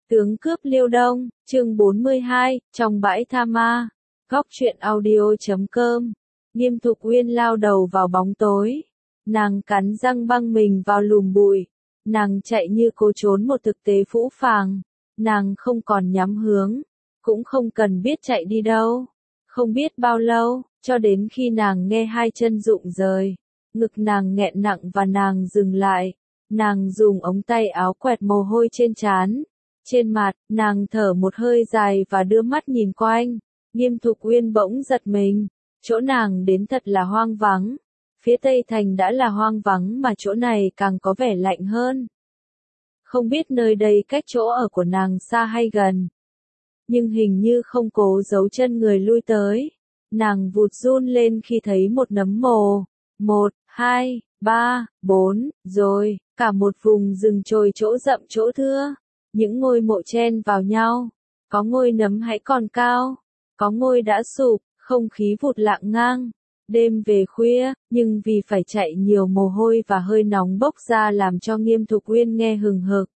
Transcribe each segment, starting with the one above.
Tướng cướp Liêu Đông, chương 42, trong bãi tha ma. Góc truyện audio.com. Nghiêm Thục Uyên lao đầu vào bóng tối. Nàng cắn răng băng mình vào lùm bụi. Nàng chạy như cố trốn một thực tế phũ phàng. Nàng không còn nhắm hướng. Cũng không cần biết chạy đi đâu. Không biết bao lâu, cho đến khi nàng nghe hai chân rụng rời. Ngực nàng nghẹn nặng và nàng dừng lại. Nàng dùng ống tay áo quẹt mồ hôi trên trán. Trên mặt, nàng thở một hơi dài và đưa mắt nhìn quanh. Nghiêm Thục Uyên bỗng giật mình. Chỗ nàng đến thật là hoang vắng. Phía Tây Thành đã là hoang vắng mà chỗ này càng có vẻ lạnh hơn. Không biết nơi đây cách chỗ ở của nàng xa hay gần. Nhưng hình như không cố giấu chân người lui tới. Nàng vụt run lên khi thấy một nấm mồ. 1, 2, 3, 4, rồi, cả một vùng rừng trồi chỗ rậm chỗ thưa. Những ngôi mộ chen vào nhau. Có ngôi nấm hãy còn cao. Có ngôi đã sụp, không khí vụt lặng ngang. Đêm về khuya, nhưng vì phải chạy nhiều mồ hôi và hơi nóng bốc ra làm cho Nghiêm Thục Uyên nghe hừng hực.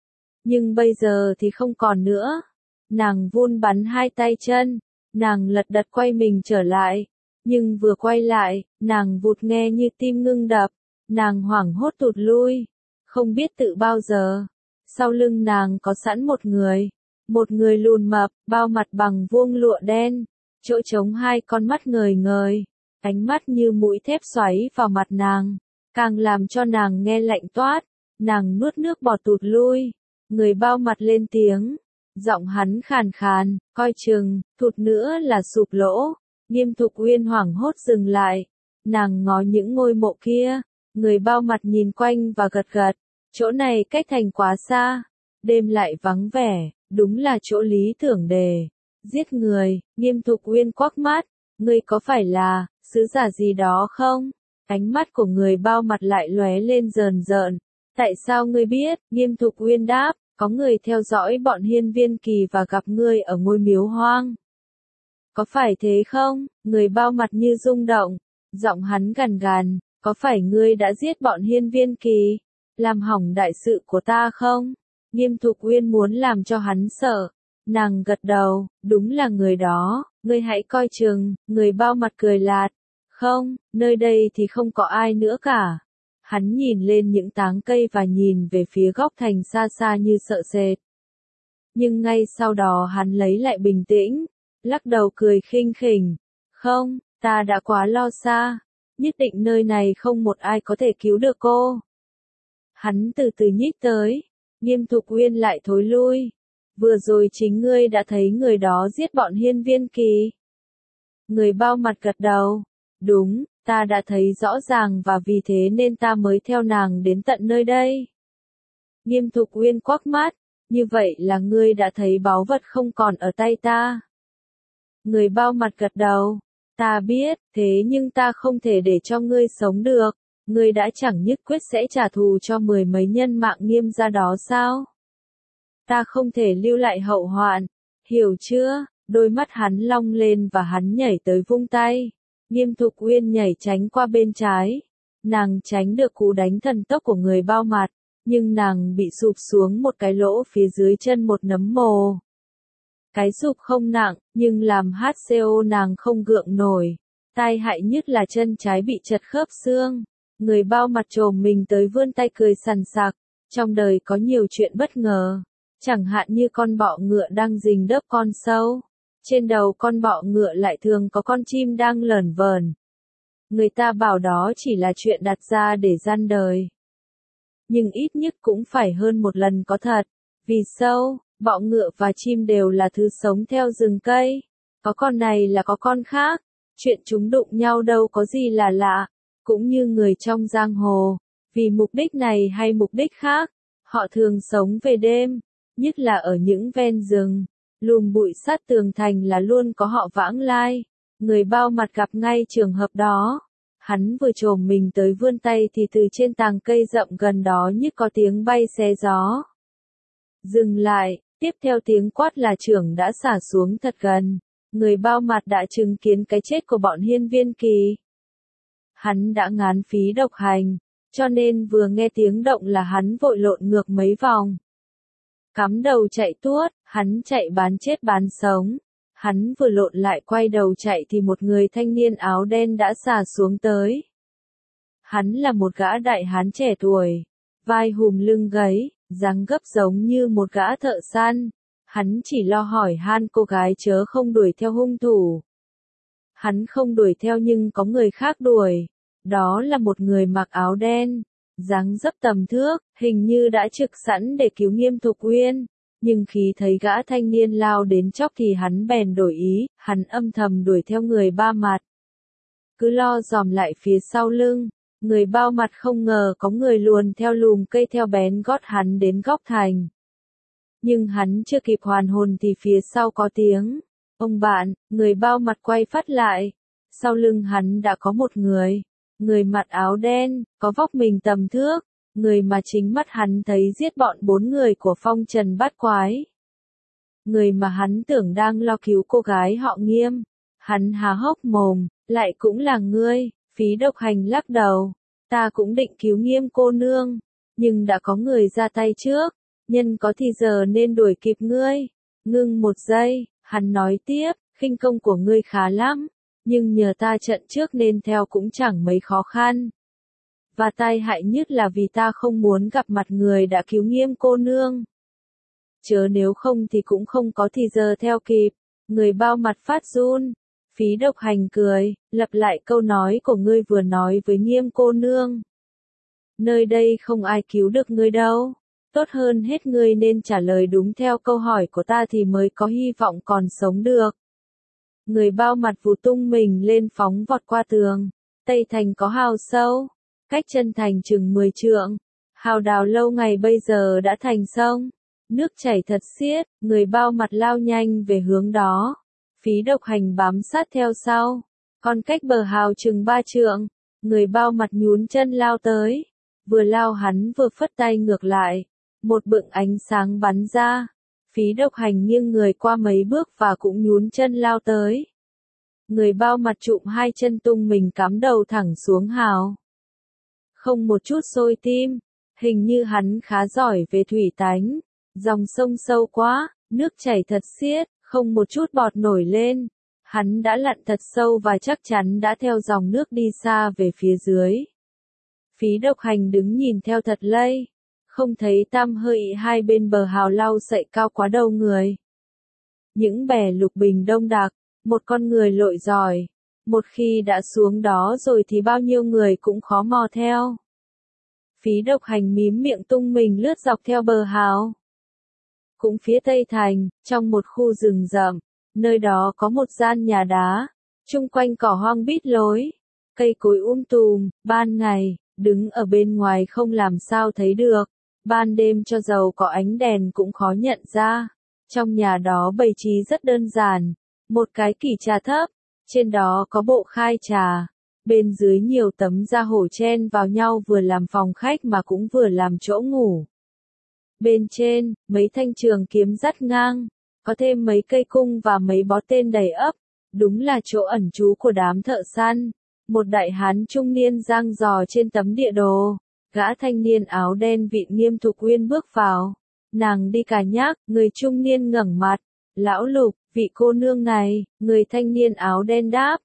Nhưng bây giờ thì không còn nữa. Nàng vun bắn hai tay chân. Nàng lật đật quay mình trở lại. Nhưng vừa quay lại, nàng vụt nghe như tim ngưng đập. Nàng hoảng hốt tụt lui. Không biết tự bao giờ. Sau lưng nàng có sẵn một người. Một người lùn mập, bao mặt bằng vuông lụa đen. Chỗ trống hai con mắt ngời ngời. Ánh mắt như mũi thép xoáy vào mặt nàng. Càng làm cho nàng nghe lạnh toát. Nàng nuốt nước bọt tụt lui. Người bao mặt lên tiếng. Giọng hắn khàn khàn, coi chừng, thụt nữa là sụp lỗ. Nghiêm Thục Uyên hoảng hốt dừng lại. Nàng ngó những ngôi mộ kia. Người bao mặt nhìn quanh và gật gật. Chỗ này cách thành quá xa. Đêm lại vắng vẻ, đúng là chỗ lý tưởng để giết người. Nghiêm Thục Uyên quắc mắt. Ngươi có phải là sứ giả gì đó không? Ánh mắt của người bao mặt lại lóe lên rờn rợn. Tại sao ngươi biết? Nghiêm Thục Uyên đáp. Có người theo dõi bọn Hiên Viên Kỳ và gặp ngươi ở ngôi miếu hoang. Có phải thế không? Người bao mặt như rung động. Giọng hắn gằn gằn. Có phải ngươi đã giết bọn Hiên Viên Kỳ? Làm hỏng đại sự của ta không? Nghiêm Thục Uyên muốn làm cho hắn sợ. Nàng gật đầu. Đúng là người đó. Ngươi hãy coi chừng. Người bao mặt cười lạt. Không, nơi đây thì không có ai nữa cả. Hắn nhìn lên những táng cây và nhìn về phía góc thành xa xa như sợ sệt. Nhưng ngay sau đó hắn lấy lại bình tĩnh, lắc đầu cười khinh khỉnh. Không, ta đã quá lo xa. Nhất định nơi này không một ai có thể cứu được cô. Hắn từ từ nhích tới. Nghiêm Thục Uyên lại thối lui. Vừa rồi chính ngươi đã thấy người đó giết bọn Hiên Viên Kỳ. Người bao mặt gật đầu. Đúng. Ta đã thấy rõ ràng và vì thế nên ta mới theo nàng đến tận nơi đây. Nghiêm Thục Uyên quắc mắt. Như vậy là ngươi đã thấy báu vật không còn ở tay ta. Người bao mặt gật đầu. Ta biết, thế nhưng ta không thể để cho ngươi sống được. Ngươi đã chẳng nhất quyết sẽ trả thù cho 10 mấy nhân mạng Nghiêm gia đó sao? Ta không thể lưu lại hậu hoạn. Hiểu chưa? Đôi mắt hắn long lên và hắn nhảy tới vung tay. Nghiêm Thục Uyên nhảy tránh qua bên trái. Nàng tránh được cú đánh thần tốc của người bao mặt, nhưng nàng bị sụp xuống một cái lỗ phía dưới chân một nấm mồ. Cái sụp không nặng, nhưng làm HCO nàng không gượng nổi. Tai hại nhất là chân trái bị chật khớp xương. Người bao mặt trồm mình tới vươn tay cười sằng sặc. Trong đời có nhiều chuyện bất ngờ. Chẳng hạn như con bọ ngựa đang rình đớp con sâu. Trên đầu con bọ ngựa lại thường có con chim đang lởn vởn. Người ta bảo đó chỉ là chuyện đặt ra để gian đời. Nhưng ít nhất cũng phải hơn một lần có thật. Vì sâu, bọ ngựa và chim đều là thứ sống theo rừng cây. Có con này là có con khác. Chuyện chúng đụng nhau đâu có gì là lạ. Cũng như người trong giang hồ. Vì mục đích này hay mục đích khác, họ thường sống về đêm. Nhất là ở những ven rừng. Lùm bụi sát tường thành là luôn có họ vãng lai. Người bao mặt gặp ngay trường hợp đó. Hắn vừa trồm mình tới vươn tay thì từ trên tàng cây rậm gần đó như có tiếng bay xé gió. Dừng lại, tiếp theo tiếng quát là trưởng đã xả xuống thật gần. Người bao mặt đã chứng kiến cái chết của bọn Hiên Viên Kỳ. Hắn đã ngán phí độc hành, cho nên vừa nghe tiếng động là hắn vội lộn ngược mấy vòng. cắm đầu chạy tuốt, hắn chạy bán chết bán sống. Hắn vừa lộn lại quay đầu chạy thì một người thanh niên áo đen đã xà xuống tới. Hắn là một gã đại hán trẻ tuổi, vai hùm lưng gáy, dáng gấp giống như một gã thợ săn. Hắn chỉ lo hỏi han cô gái chớ không đuổi theo hung thủ. Hắn không đuổi theo nhưng có người khác đuổi. Đó là một người mặc áo đen, dáng dấp tầm thước, hình như đã trực sẵn để cứu Nghiêm Thục Uyên. Nhưng khi thấy gã thanh niên lao đến chóc thì hắn bèn đổi ý, hắn âm thầm đuổi theo người ba mặt. Cứ lo dòm lại phía sau lưng, người bao mặt không ngờ có người luồn theo lùm cây theo bén gót hắn đến góc thành. Nhưng hắn chưa kịp hoàn hồn thì phía sau có tiếng. Ông bạn, người bao mặt quay phát lại. Sau lưng hắn đã có một người. Người mặc áo đen, có vóc mình tầm thước. Người mà chính mắt hắn thấy giết bọn 4 người của phong trần bát quái. Người mà hắn tưởng đang lo cứu cô gái họ Nghiêm. Hắn há hốc mồm, lại cũng là ngươi. Phí Độc Hành lắc đầu. Ta cũng định cứu Nghiêm cô nương. Nhưng đã có người ra tay trước. Nhân có thì giờ nên đuổi kịp ngươi. Ngưng một giây, hắn nói tiếp, khinh công của ngươi khá lắm. Nhưng nhờ ta trận trước nên theo cũng chẳng mấy khó khăn. Và tai hại nhất là vì ta không muốn gặp mặt người đã cứu Nghiêm cô nương. Chớ nếu không thì cũng không có thì giờ theo kịp. Người bao mặt phát run. Phí Độc Hành cười, lặp lại câu nói của ngươi vừa nói với Nghiêm cô nương. Nơi đây không ai cứu được ngươi đâu. Tốt hơn hết ngươi nên trả lời đúng theo câu hỏi của ta thì mới có hy vọng còn sống được. Người bao mặt vụt tung mình lên phóng vọt qua tường. Tây thành có hào sâu, cách chân thành chừng 10 trượng. Hào đào lâu ngày bây giờ đã thành sông. Nước chảy thật xiết, người bao mặt lao nhanh về hướng đó. Phí Độc Hành bám sát theo sau. Còn cách bờ hào chừng 3 trượng. Người bao mặt nhún chân lao tới. Vừa lao hắn vừa phất tay ngược lại. Một bựng ánh sáng bắn ra. Phí Độc Hành nghiêng người qua mấy bước và cũng nhún chân lao tới. Người bao mặt trụm hai chân tung mình cắm đầu thẳng xuống hào. Không một chút sôi tim. Hình như hắn khá giỏi về thủy tánh. Dòng sông sâu quá, nước chảy thật xiết, không một chút bọt nổi lên. Hắn đã lặn thật sâu và chắc chắn đã theo dòng nước đi xa về phía dưới. Phí Độc Hành đứng nhìn theo thật lây. Không thấy tăm hơi hai bên bờ hào lau sậy cao quá đầu người. Những bè lục bình đông đặc, một con người lội giỏi. Một khi đã xuống đó rồi thì bao nhiêu người cũng khó mò theo. Phí Độc Hành mím miệng tung mình lướt dọc theo bờ hào. Cũng phía tây thành, trong một khu rừng rậm, nơi đó có một gian nhà đá, chung quanh cỏ hoang bít lối, cây cối tùm, ban ngày, đứng ở bên ngoài không làm sao thấy được, ban đêm cho dầu có ánh đèn cũng khó nhận ra. Trong nhà đó bày trí rất đơn giản, một cái kỷ trà thấp, trên đó có bộ khai trà, bên dưới nhiều tấm da hổ chen vào nhau vừa làm phòng khách mà cũng vừa làm chỗ ngủ. Bên trên, mấy thanh trường kiếm dắt ngang, có thêm mấy cây cung và mấy bó tên đầy ắp, đúng là chỗ ẩn trú của đám thợ săn. Một đại hán trung niên giang giò trên tấm địa đồ, gã thanh niên áo đen vịn Nghiêm Thục Uyên bước vào. Nàng đi cà nhắc, người trung niên ngẩng mặt, lão Lục, vị cô nương này, người thanh niên áo đen đáp,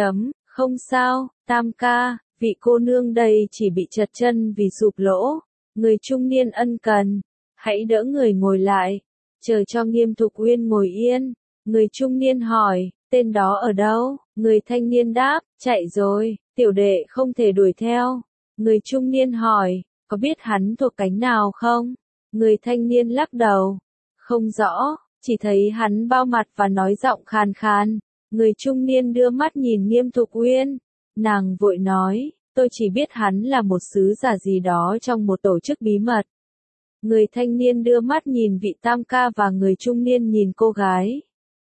không sao, Tam ca, vị cô nương đây chỉ bị trật chân vì sụp lỗ. Người trung niên ân cần. Hãy đỡ người ngồi lại, chờ cho Nghiêm Thục Uyên ngồi yên. Người trung niên hỏi, tên đó ở đâu? Người thanh niên đáp, chạy rồi, tiểu đệ không thể đuổi theo. Người trung niên hỏi, có biết hắn thuộc cánh nào không? Người thanh niên lắc đầu, không rõ, chỉ thấy hắn bao mặt và nói giọng khàn khàn. Người trung niên đưa mắt nhìn Nghiêm Thục Uyên, nàng vội nói, tôi chỉ biết hắn là một sứ giả gì đó trong một tổ chức bí mật. Người thanh niên đưa mắt nhìn vị tam ca và người trung niên nhìn cô gái.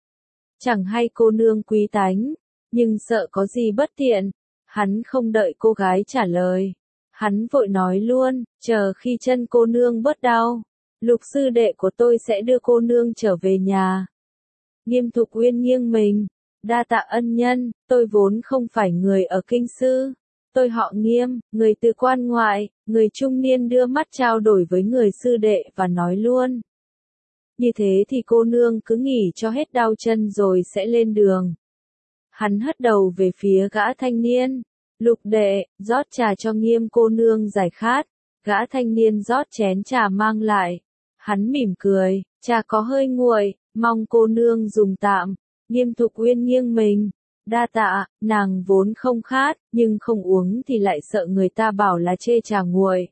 Chẳng hay cô nương quý tánh, nhưng sợ có gì bất tiện. Hắn không đợi cô gái trả lời. Hắn vội nói luôn, chờ khi chân cô nương bớt đau. Lục sư đệ của tôi sẽ đưa cô nương trở về nhà. Nghiêm Thục Uyên nghiêng mình, đa tạ ân nhân, tôi vốn không phải người ở kinh sư. Tôi họ Nghiêm, người từ quan ngoại. Người trung niên đưa mắt trao đổi với người sư đệ và nói luôn. như thế thì cô nương cứ nghỉ cho hết đau chân rồi sẽ lên đường. Hắn hất đầu về phía gã thanh niên. Lục đệ, rót trà cho Nghiêm cô nương giải khát. Gã thanh niên rót chén trà mang lại. Hắn mỉm cười, trà có hơi nguội, mong cô nương dùng tạm. Nghiêm Thục Uyên nghiêng mình. Đa tạ, nàng vốn không khát, nhưng không uống thì lại sợ người ta bảo là chê trà nguội.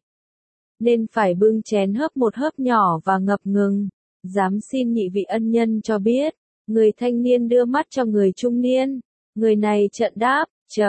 Nên phải bưng chén hớp một hớp nhỏ và ngập ngừng. Dám xin nhị vị ân nhân cho biết. Người thanh niên đưa mắt cho người trung niên. Người này trợn đáp,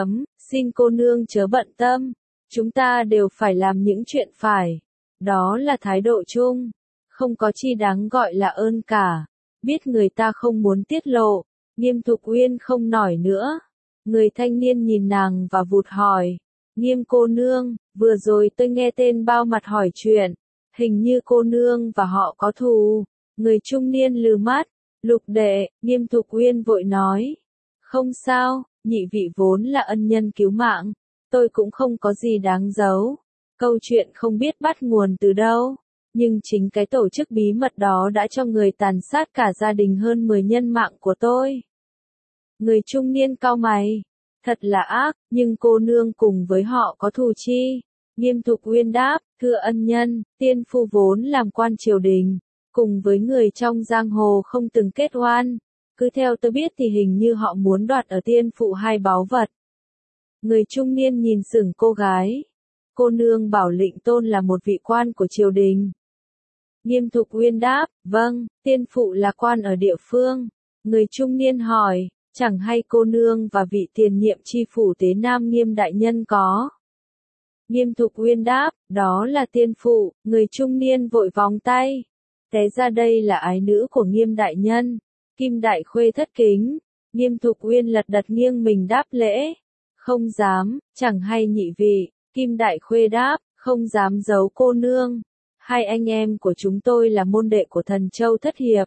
xin cô nương chớ bận tâm. Chúng ta đều phải làm những chuyện phải. Đó là thái độ chung. Không có chi đáng gọi là ơn cả. Biết người ta không muốn tiết lộ. Nghiêm Thục Uyên không nói nữa. Người thanh niên nhìn nàng và vụt hỏi. Nghiêm cô nương, vừa rồi tôi nghe tên bao mặt hỏi chuyện. Hình như cô nương và họ có thù. Người trung niên lừ mắt. Lục đệ, Nghiêm Thục Uyên vội nói. Không sao, nhị vị vốn là ân nhân cứu mạng. Tôi cũng không có gì đáng giấu. Câu chuyện không biết bắt nguồn từ đâu. Nhưng chính cái tổ chức bí mật đó đã cho người tàn sát cả gia đình hơn 10 nhân mạng của tôi. Người trung niên cau mày. Thật là ác, nhưng cô nương cùng với họ có thù chi? Nghiêm Thục Uyên đáp, thưa ân nhân, tiên phu vốn làm quan triều đình. Cùng với người trong giang hồ không từng kết oan. Cứ theo tôi biết thì hình như họ muốn đoạt ở tiên phụ hai báu vật. Người trung niên nhìn sững cô gái. Cô nương bảo Lệnh Tôn là một vị quan của triều đình. Nghiêm Thục Uyên đáp, vâng, tiên phụ là quan ở địa phương. Người trung niên hỏi, chẳng hay cô nương và vị tiền nhiệm chi phủ Tế Nam Nghiêm đại nhân có. Nghiêm Thục Uyên đáp, đó là tiên phụ. Người trung niên vội vòng tay. Té ra đây là ái nữ của Nghiêm đại nhân. Kim Đại Khuê thất kính. Nghiêm Thục Uyên lật đật nghiêng mình đáp lễ. Không dám, chẳng hay nhị vị. Kim Đại Khuê đáp, không dám giấu cô nương. Hai anh em của chúng tôi là môn đệ của Thần Châu Thất Hiệp.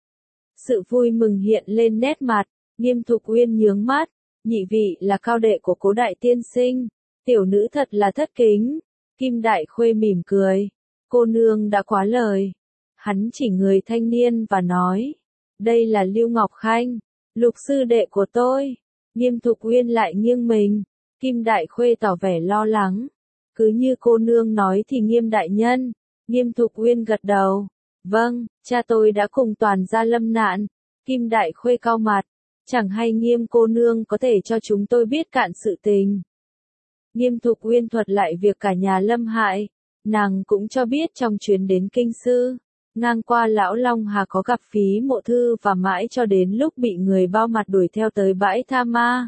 Sự vui mừng hiện lên nét mặt. Nghiêm Thục Uyên nhướng mắt. Nhị vị là cao đệ của Cố đại tiên sinh. Tiểu nữ thật là thất kính. Kim Đại Khuê mỉm cười. Cô nương đã quá lời. Hắn chỉ người thanh niên và nói. Đây là Lưu Ngọc Khanh, lục sư đệ của tôi. Nghiêm Thục Uyên lại nghiêng mình. Kim Đại Khuê tỏ vẻ lo lắng. Cứ như cô nương nói thì Nghiêm đại nhân. Nghiêm Thục Uyên gật đầu. Vâng, cha tôi đã cùng toàn gia lâm nạn. Kim Đại Khuê cau mặt. Chẳng hay Nghiêm cô nương có thể cho chúng tôi biết cạn sự tình. Nghiêm Thục Uyên thuật lại việc cả nhà lâm hại. Nàng cũng cho biết trong chuyến đến Kinh Sư. Ngang qua Lão Long Hà có gặp Phí Mộ Thư và mãi cho đến lúc bị người bao mặt đuổi theo tới bãi Tha Ma.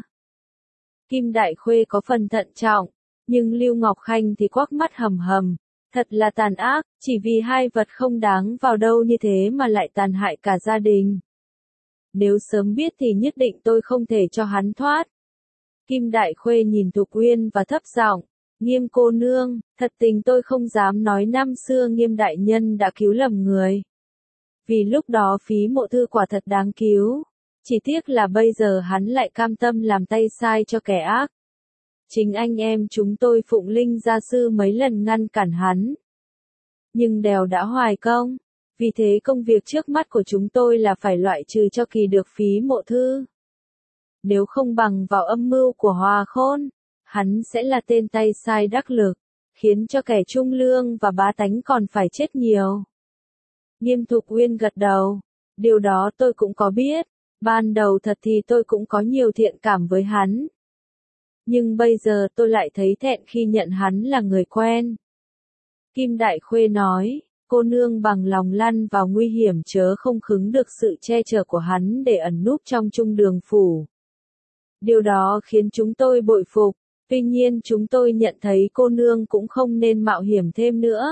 Kim Đại Khuê có phần thận trọng, nhưng Lưu Ngọc Khanh thì quắc mắt hầm hầm. Thật là tàn ác, chỉ vì hai vật không đáng vào đâu như thế mà lại tàn hại cả gia đình. Nếu sớm biết thì nhất định tôi không thể cho hắn thoát. Kim Đại Khuê nhìn Thục Uyên và thấp giọng. Nghiêm cô nương, thật tình tôi không dám nói năm xưa Nghiêm đại nhân đã cứu lầm người. Vì lúc đó Phí Mộ Thư quả thật đáng cứu. Chỉ tiếc là bây giờ hắn lại cam tâm làm tay sai cho kẻ ác. Chính anh em chúng tôi phụng linh gia sư mấy lần ngăn cản hắn. Nhưng đều đã hoài công. Vì thế công việc trước mắt của chúng tôi là phải loại trừ cho kỳ được Phí Mộ Thư. Nếu không bằng vào âm mưu của Hòa Khôn, hắn sẽ là tên tay sai đắc lực, khiến cho kẻ trung lương và bá tánh còn phải chết nhiều. Nghiêm Thục Uyên gật đầu. Điều đó tôi cũng có biết. Ban đầu thật thì tôi cũng có nhiều thiện cảm với hắn. Nhưng bây giờ tôi lại thấy thẹn khi nhận hắn là người quen. Kim Đại Khuê nói, cô nương bằng lòng lăn vào nguy hiểm chớ không khứng được sự che chở của hắn để ẩn núp trong Trung Đường Phủ. Điều đó khiến chúng tôi bội phục. Tuy nhiên chúng tôi nhận thấy cô nương cũng không nên mạo hiểm thêm nữa.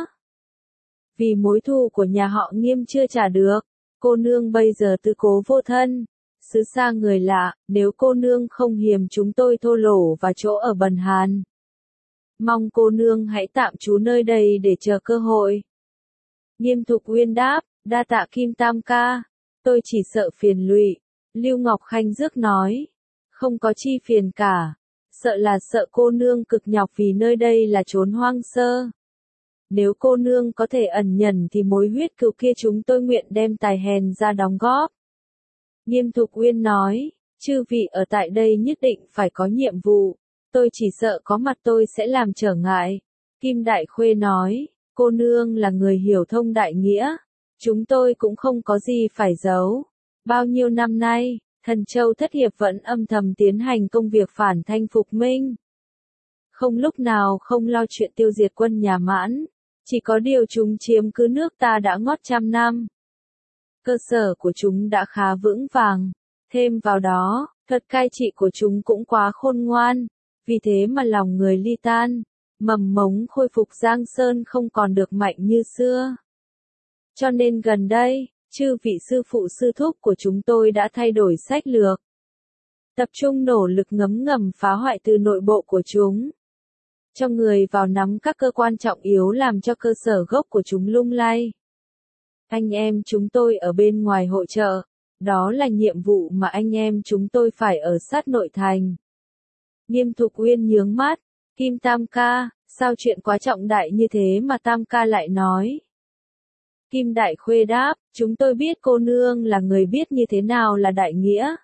Vì mối thù của nhà họ Nghiêm chưa trả được, cô nương bây giờ tư cố vô thân, xứ xa người lạ, nếu cô nương không hiềm chúng tôi thô lỗ và chỗ ở bần hàn. Mong cô nương hãy tạm trú nơi đây để chờ cơ hội. Nghiêm Thục Uyên đáp, đa tạ Kim Tam ca, tôi chỉ sợ phiền lụy. Lưu Ngọc Khanh rước nói, không có chi phiền cả. Sợ là sợ cô nương cực nhọc vì nơi đây là chốn hoang sơ. nếu cô nương có thể ẩn nhẫn thì mối huyết cừu kia chúng tôi nguyện đem tài hèn ra đóng góp. Nghiêm Thục Uyên nói, chư vị ở tại đây nhất định phải có nhiệm vụ, tôi chỉ sợ có mặt tôi sẽ làm trở ngại. Kim Đại Khuê nói, cô nương là người hiểu thông đại nghĩa, chúng tôi cũng không có gì phải giấu. Bao nhiêu năm nay, Thần Châu Thất Hiệp vẫn âm thầm tiến hành công việc phản thanh phục minh. Không lúc nào không lo chuyện tiêu diệt quân nhà Mãn, chỉ có điều chúng chiếm cứ nước ta đã ngót trăm năm. Cơ sở của chúng đã khá vững vàng, thêm vào đó, thuật cai trị của chúng cũng quá khôn ngoan, vì thế mà lòng người ly tan, mầm mống khôi phục Giang Sơn không còn được mạnh như xưa. Cho nên gần đây, chư vị sư phụ sư thúc của chúng tôi đã thay đổi sách lược. Tập trung nỗ lực ngấm ngầm phá hoại từ nội bộ của chúng. Cho người vào nắm các cơ quan trọng yếu làm cho cơ sở gốc của chúng lung lay. Anh em chúng tôi ở bên ngoài hội trợ, đó là nhiệm vụ mà anh em chúng tôi phải ở sát nội thành. Nghiêm Thục Uyên nhướng mắt, Kim Tam ca, sao chuyện quá trọng đại như thế mà Tam ca lại nói? Kim Đại Khuê đáp, chúng tôi biết cô nương là người biết như thế nào là đại nghĩa.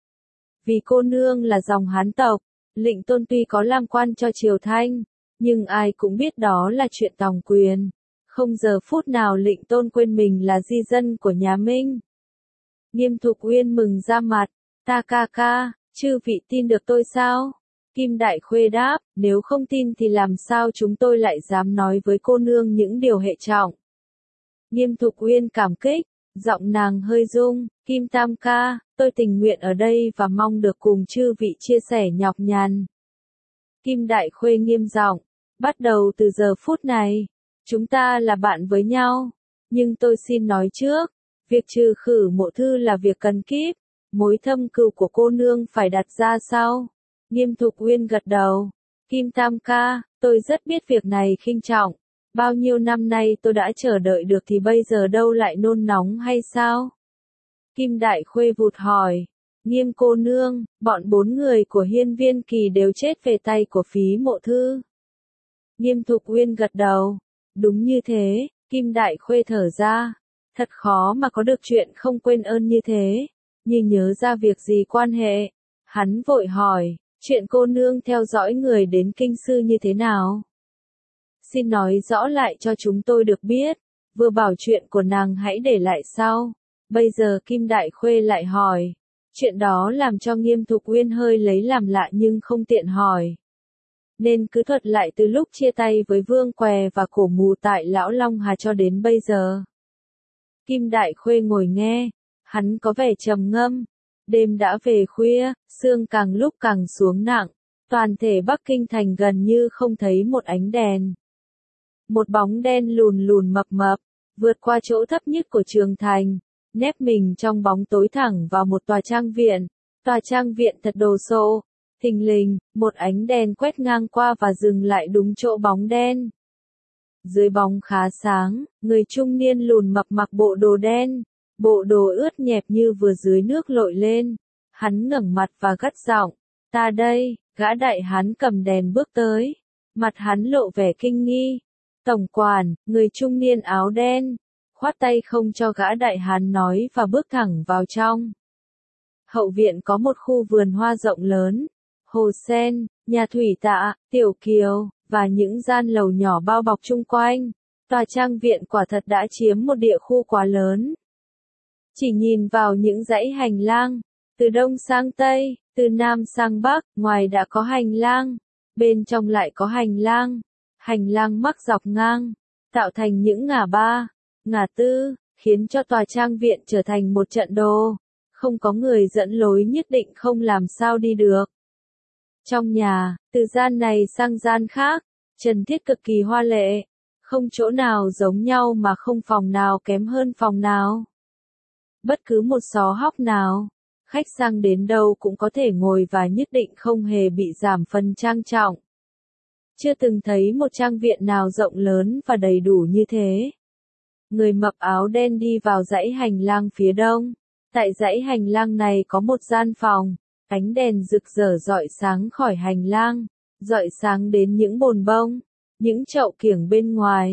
Vì cô nương là dòng Hán tộc, Lệnh Tôn tuy có làm quan cho Triều Thanh, nhưng ai cũng biết đó là chuyện tòng quyền. Không giờ phút nào Lệnh Tôn quên mình là di dân của nhà Minh. Nghiêm Thục Uyên mừng ra mặt, ta ca, chư vị tin được tôi sao? Kim Đại Khuê đáp, nếu không tin thì làm sao chúng tôi lại dám nói với cô nương những điều hệ trọng. Nghiêm Thục Uyên cảm kích, giọng nàng hơi rung, Kim Tam ca, tôi tình nguyện ở đây và mong được cùng chư vị chia sẻ nhọc nhằn. Kim Đại Khuê nghiêm giọng, bắt đầu từ giờ phút này, chúng ta là bạn với nhau, nhưng tôi xin nói trước, việc trừ khử Mộ Thư là việc cần kíp, mối thâm cừu của cô nương phải đặt ra sau. Nghiêm Thục Uyên gật đầu, Kim Tam ca, tôi rất biết việc này khinh trọng. Bao nhiêu năm nay tôi đã chờ đợi được thì bây giờ đâu lại nôn nóng hay sao? Kim Đại Khuê vụt hỏi, Nghiêm cô nương, bọn 4 người của Hiên Viên Kỳ đều chết về tay của Phí Mộ Thư. Nghiêm Thục Uyên gật đầu, đúng như thế, Kim Đại Khuê thở ra, thật khó mà có được chuyện không quên ơn như thế, như nhớ ra việc gì quan hệ. Hắn vội hỏi, chuyện cô nương theo dõi người đến kinh sư như thế nào? Xin nói rõ lại cho chúng tôi được biết, vừa bảo chuyện của nàng hãy để lại sau. Bây giờ Kim Đại Khuê lại hỏi, chuyện đó làm cho Nghiêm Thục Uyên hơi lấy làm lạ nhưng không tiện hỏi. Nên cứ thuật lại từ lúc chia tay với Vương Què và Cổ Mù tại Lão Long Hà cho đến bây giờ. Kim Đại Khuê ngồi nghe, hắn có vẻ trầm ngâm. Đêm đã về khuya, sương càng lúc càng xuống nặng, toàn thể Bắc Kinh thành gần như không thấy một ánh đèn. Một bóng đen lùn lùn mập mập, vượt qua chỗ thấp nhất của trường thành, nép mình trong bóng tối thẳng vào một tòa trang viện. Tòa trang viện thật đồ sộ, thình lình, một ánh đèn quét ngang qua và dừng lại đúng chỗ bóng đen. Dưới bóng khá sáng, người trung niên lùn mập mặc bộ đồ đen, bộ đồ ướt nhẹp như vừa dưới nước lội lên. Hắn ngẩng mặt và gắt giọng, ta đây, gã đại hán cầm đèn bước tới. Mặt hắn lộ vẻ kinh nghi. Tổng quản, người trung niên áo đen, khoát tay không cho gã đại hán nói và bước thẳng vào trong. Hậu viện có một khu vườn hoa rộng lớn, hồ sen, nhà thủy tạ, tiểu kiều, và những gian lầu nhỏ bao bọc chung quanh. Tòa trang viện quả thật đã chiếm một địa khu quá lớn. Chỉ nhìn vào những dãy hành lang, từ đông sang tây, từ nam sang bắc, ngoài đã có hành lang, bên trong lại có hành lang mắc dọc ngang, tạo thành những ngả ba, ngả tư, khiến cho tòa trang viện trở thành một trận đồ, không có người dẫn lối nhất định không làm sao đi được. Trong nhà, từ gian này sang gian khác, trần thiết cực kỳ hoa lệ, không chỗ nào giống nhau mà không phòng nào kém hơn phòng nào. Bất cứ một xó hóc nào, khách sang đến đâu cũng có thể ngồi và nhất định không hề bị giảm phần trang trọng. Chưa từng thấy một trang viện nào rộng lớn và đầy đủ như thế. Người mập áo đen đi vào dãy hành lang phía đông. Tại dãy hành lang này có một gian phòng, ánh đèn rực rỡ rọi sáng khỏi hành lang, rọi sáng đến những bồn bông, những chậu kiểng bên ngoài.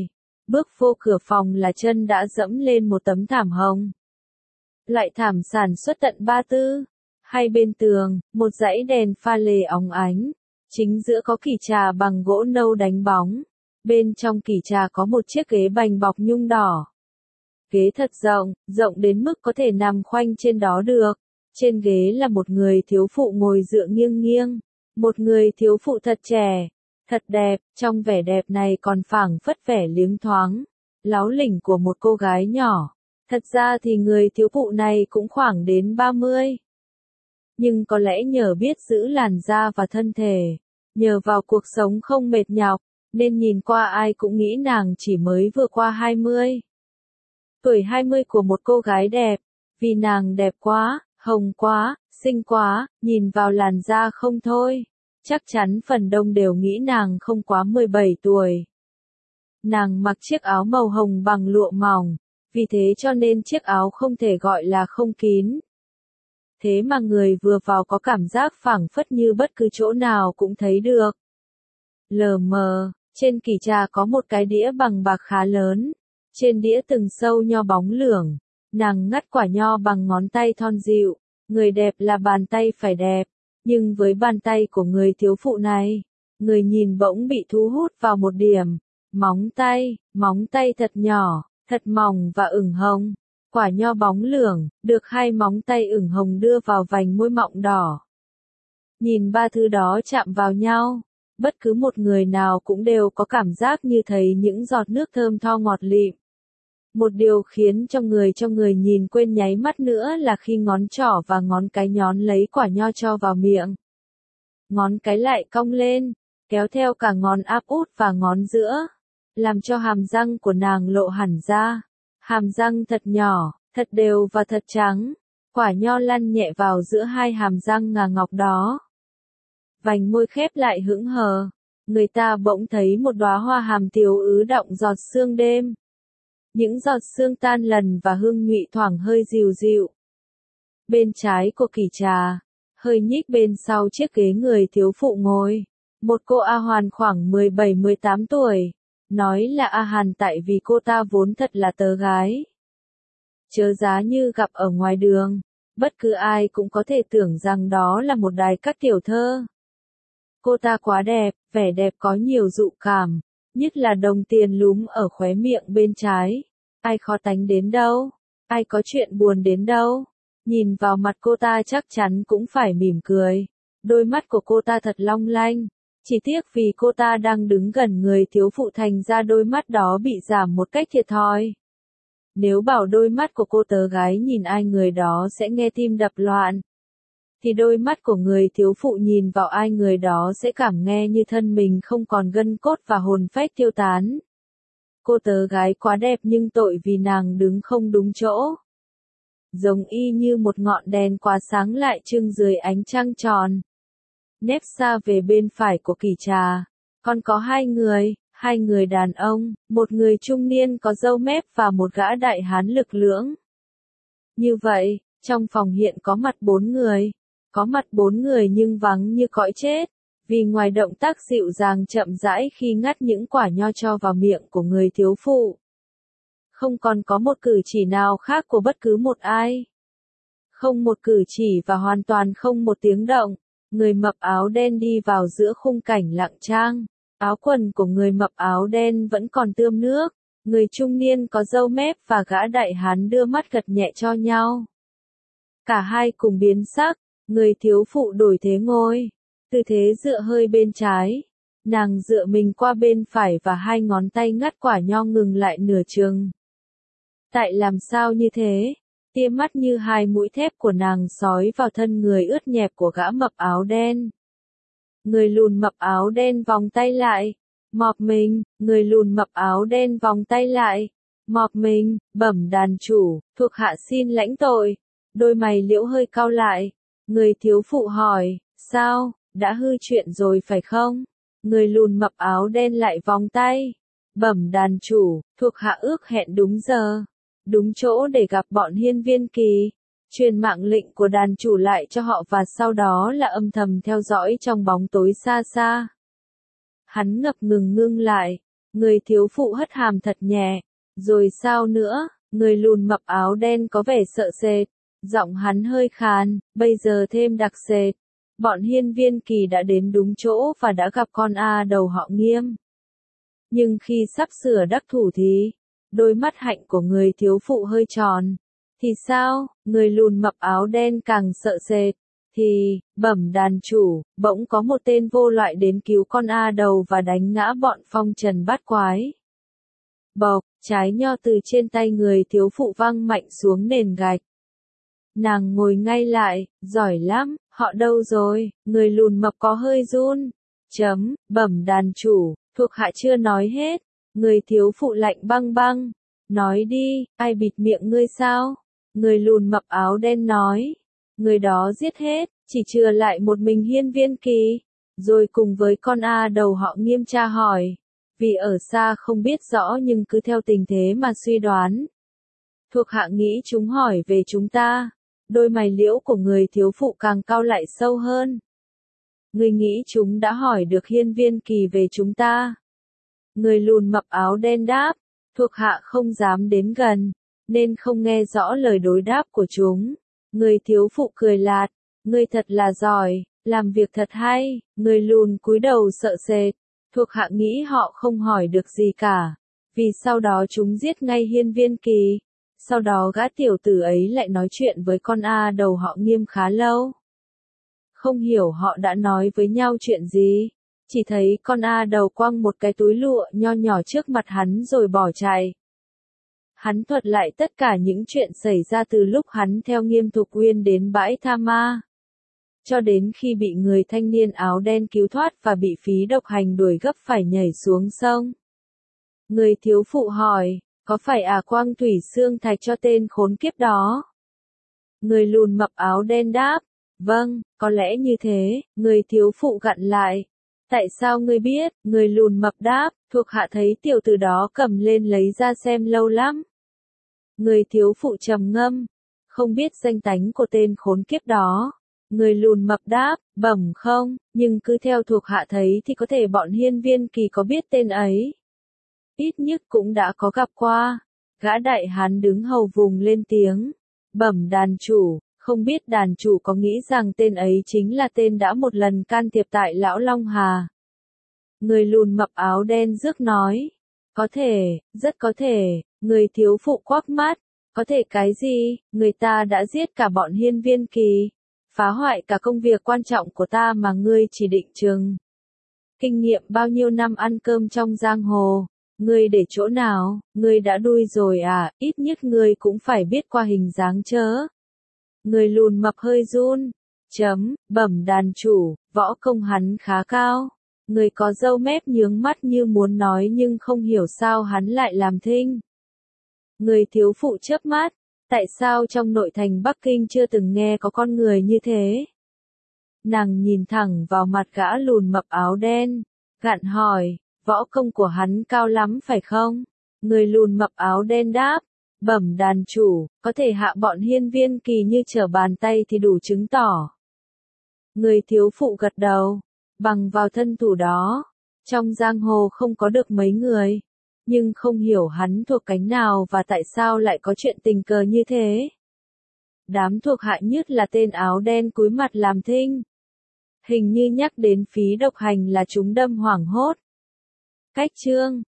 Bước vô cửa phòng là chân đã dẫm lên một tấm thảm hồng. Loại thảm sản xuất tận 3 tư. Hai bên tường, một dãy đèn pha lê óng ánh. Chính giữa có kỷ trà bằng gỗ nâu đánh bóng. Bên trong kỷ trà có một chiếc ghế bành bọc nhung đỏ. Ghế thật rộng, rộng đến mức có thể nằm khoanh trên đó được. Trên ghế là một người thiếu phụ ngồi dựa nghiêng nghiêng. Một người thiếu phụ thật trẻ, thật đẹp, trong vẻ đẹp này còn phảng phất vẻ liếng thoáng, láo lỉnh của một cô gái nhỏ. Thật ra thì người thiếu phụ này cũng khoảng đến 30. Nhưng có lẽ nhờ biết giữ làn da và thân thể, nhờ vào cuộc sống không mệt nhọc, nên nhìn qua ai cũng nghĩ nàng chỉ mới vừa qua 20. Tuổi 20 của một cô gái đẹp, vì nàng đẹp quá, hồng quá, xinh quá, nhìn vào làn da không thôi. Chắc chắn phần đông đều nghĩ nàng không quá 17 tuổi. Nàng mặc chiếc áo màu hồng bằng lụa mỏng, vì thế cho nên chiếc áo không thể gọi là không kín. Thế mà người vừa vào có cảm giác phảng phất như bất cứ chỗ nào cũng thấy được. Lờ mờ, trên kỷ trà có một cái đĩa bằng bạc khá lớn. Trên đĩa từng sâu nho bóng lưỡng. Nàng ngắt quả nho bằng ngón tay thon dịu. Người đẹp là bàn tay phải đẹp. Nhưng với bàn tay của người thiếu phụ này, người nhìn bỗng bị thu hút vào một điểm. Móng tay thật nhỏ, thật mỏng và ửng hồng. Quả nho bóng lưỡng, được hai móng tay ửng hồng đưa vào vành môi mọng đỏ. Nhìn ba thứ đó chạm vào nhau, bất cứ một người nào cũng đều có cảm giác như thấy những giọt nước thơm tho ngọt lịm. Một điều khiến cho người nhìn quên nháy mắt nữa là khi ngón trỏ và ngón cái nhón lấy quả nho cho vào miệng. Ngón cái lại cong lên, kéo theo cả ngón áp út và ngón giữa, làm cho hàm răng của nàng lộ hẳn ra. Hàm răng thật nhỏ, thật đều và thật trắng, quả nho lăn nhẹ vào giữa hai hàm răng ngà ngọc đó. Vành môi khép lại hững hờ, người ta bỗng thấy một đóa hoa hàm tiếu ứ động giọt sương đêm. Những giọt sương tan lần và hương nhụy thoảng hơi dịu dịu. Bên trái của kỷ trà, hơi nhích bên sau chiếc ghế người thiếu phụ ngồi, một cô A Hoàn khoảng 17-18 tuổi. Nói là A Hàn tại vì cô ta vốn thật là tớ gái. Chớ giá như gặp ở ngoài đường, bất cứ ai cũng có thể tưởng rằng đó là một đài các tiểu thơ. Cô ta quá đẹp, vẻ đẹp có nhiều dụ cảm, nhất là đồng tiền lúm ở khóe miệng bên trái. Ai khó tánh đến đâu, ai có chuyện buồn đến đâu. Nhìn vào mặt cô ta chắc chắn cũng phải mỉm cười. Đôi mắt của cô ta thật long lanh. Chỉ tiếc vì cô ta đang đứng gần người thiếu phụ thành ra đôi mắt đó bị giảm một cách thiệt thòi. Nếu bảo đôi mắt của cô tớ gái nhìn ai người đó sẽ nghe tim đập loạn, thì đôi mắt của người thiếu phụ nhìn vào ai người đó sẽ cảm nghe như thân mình không còn gân cốt và hồn phách tiêu tán. Cô tớ gái quá đẹp nhưng tội vì nàng đứng không đúng chỗ. Giống y như một ngọn đèn quá sáng lại trưng dưới ánh trăng tròn. Nép xa về bên phải của kỷ trà, còn có hai người đàn ông, một người trung niên có râu mép và một gã đại hán lực lưỡng. Như vậy, trong phòng hiện có mặt 4 người nhưng vắng như cõi chết, vì ngoài động tác dịu dàng chậm rãi khi ngắt những quả nho cho vào miệng của người thiếu phụ, không còn có một cử chỉ nào khác của bất cứ một ai. Không một cử chỉ và hoàn toàn không một tiếng động. Người mập áo đen đi vào giữa khung cảnh lặng trang. Áo quần của người mập áo đen vẫn còn tươm nước. Người trung niên có râu mép và gã đại hán đưa mắt gật nhẹ cho nhau. Cả hai cùng biến sắc, người thiếu phụ đổi thế ngồi. Tư thế dựa hơi bên trái. Nàng dựa mình qua bên phải và hai ngón tay ngắt quả nho ngừng lại nửa chừng. Tại làm sao như thế? Tia mắt như hai mũi thép của nàng sói vào thân người ướt nhẹp của gã mập áo đen. Người lùn mập áo đen vòng tay lại. Mọp mình, người lùn mập áo đen vòng tay lại. Mọp mình, bẩm đàn chủ, thuộc hạ xin lãnh tội. Đôi mày liễu hơi cau lại. Người thiếu phụ hỏi, sao, đã hư chuyện rồi phải không? Người lùn mập áo đen lại vòng tay. Bẩm đàn chủ, thuộc hạ ước hẹn đúng giờ, đúng chỗ để gặp bọn hiên viên kỳ. Truyền mạng lệnh của đàn chủ lại cho họ và sau đó là âm thầm theo dõi trong bóng tối xa xa. Hắn ngập ngừng ngưng lại, Người thiếu phụ hất hàm thật nhẹ. Rồi sao nữa? Người lùn mập áo đen có vẻ sợ sệt. Giọng hắn hơi khàn, bây giờ thêm đặc sệt. Bọn Hiên Viên Kỳ đã đến đúng chỗ và đã gặp con A đầu họ Nghiêm. Nhưng khi sắp sửa đắc thủ thì, đôi mắt hạnh của người thiếu phụ hơi tròn. Thì sao? Người lùn mập áo đen càng sợ sệt. Thì, bẩm đàn chủ, bỗng có một tên vô loại đến cứu con A đầu và đánh ngã bọn phong trần bát quái. Bộc, trái nho từ trên tay người thiếu phụ văng mạnh xuống nền gạch. Nàng ngồi ngay lại, giỏi lắm, họ đâu rồi? Người lùn mập có hơi run. Bẩm đàn chủ, thuộc hạ chưa nói hết. Người thiếu phụ lạnh băng băng. Nói đi, ai bịt miệng ngươi sao? Người lùn mập áo đen nói. Người đó giết hết, chỉ chừa lại một mình Hiên Viên Kỳ. Rồi cùng với con A đầu họ Nghiêm tra hỏi. Vì ở xa không biết rõ nhưng cứ theo tình thế mà suy đoán. Thuộc hạ nghĩ chúng hỏi về chúng ta. Đôi mày liễu của người thiếu phụ càng cau lại sâu hơn. Người nghĩ chúng đã hỏi được Hiên Viên Kỳ về chúng ta. Người lùn mập áo đen đáp. Thuộc hạ không dám đến gần, nên không nghe rõ lời đối đáp của chúng. Người thiếu phụ cười lạt. Ngươi thật là giỏi, làm việc thật hay. Người lùn cúi đầu sợ sệt. Thuộc hạ nghĩ họ không hỏi được gì cả. Vì sau đó chúng giết ngay Hiên Viên Kỳ. Sau đó gã tiểu tử ấy lại nói chuyện với con A đầu họ Nghiêm khá lâu. Không hiểu họ đã nói với nhau chuyện gì. Chỉ thấy con A đầu quăng một cái túi lụa nho nhỏ trước mặt hắn rồi bỏ chạy. Hắn thuật lại tất cả những chuyện xảy ra từ lúc hắn theo Nghiêm Thục Uyên đến bãi Tha Ma. Cho đến khi bị người thanh niên áo đen cứu thoát và bị phí độc hành đuổi gấp phải nhảy xuống sông. Người thiếu phụ hỏi, có phải quang thủy xương thạch cho tên khốn kiếp đó? Người lùn mập áo đen đáp, vâng, có lẽ như thế. Người thiếu phụ gặn lại. Tại sao ngươi biết? Người lùn mập đáp, thuộc hạ thấy tiểu tử đó cầm lên lấy ra xem lâu lắm. Người thiếu phụ trầm ngâm, không biết danh tánh của tên khốn kiếp đó. Người lùn mập đáp, bẩm không, nhưng cứ theo thuộc hạ thấy thì có thể bọn Hiên Viên Kỳ có biết tên ấy. Ít nhất cũng đã có gặp qua. Gã đại hán đứng hầu vùng lên tiếng. Bẩm đàn chủ, không biết đàn chủ có nghĩ rằng tên ấy chính là tên đã một lần can thiệp tại Lão Long Hà. Người lùn mập áo đen rước nói. Có thể, rất có thể. Người thiếu phụ quắc mắt. Có thể cái gì? Người ta đã giết cả bọn Hiên Viên Kỳ. Phá hoại cả công việc quan trọng của ta mà ngươi chỉ định chừng. Kinh nghiệm bao nhiêu năm ăn cơm trong giang hồ. Ngươi để chỗ nào? Ngươi đã đuôi rồi à? Ít nhất ngươi cũng phải biết qua hình dáng chớ. Người lùn mập hơi run. Bẩm đàn chủ, võ công hắn khá cao. Người có râu mép nhướng mắt như muốn nói nhưng không hiểu sao hắn lại làm thinh. Người thiếu phụ chớp mắt. Tại sao trong nội thành Bắc Kinh chưa từng nghe có con người như thế? Nàng nhìn thẳng vào mặt gã lùn mập áo đen, gạn hỏi, võ công của hắn cao lắm phải không? Người lùn mập áo đen đáp, bẩm đàn chủ, có thể hạ bọn Hiên Viên Kỳ như trở bàn tay thì đủ chứng tỏ. Người thiếu phụ gật đầu, bằng vào thân thủ đó, trong giang hồ không có được mấy người. Nhưng không hiểu hắn thuộc cánh nào và tại sao lại có chuyện tình cờ như thế. Đám thuộc hạ nhất là tên áo đen cúi mặt làm thinh. Hình như nhắc đến phí độc hành là chúng đâm hoảng hốt. Cách chương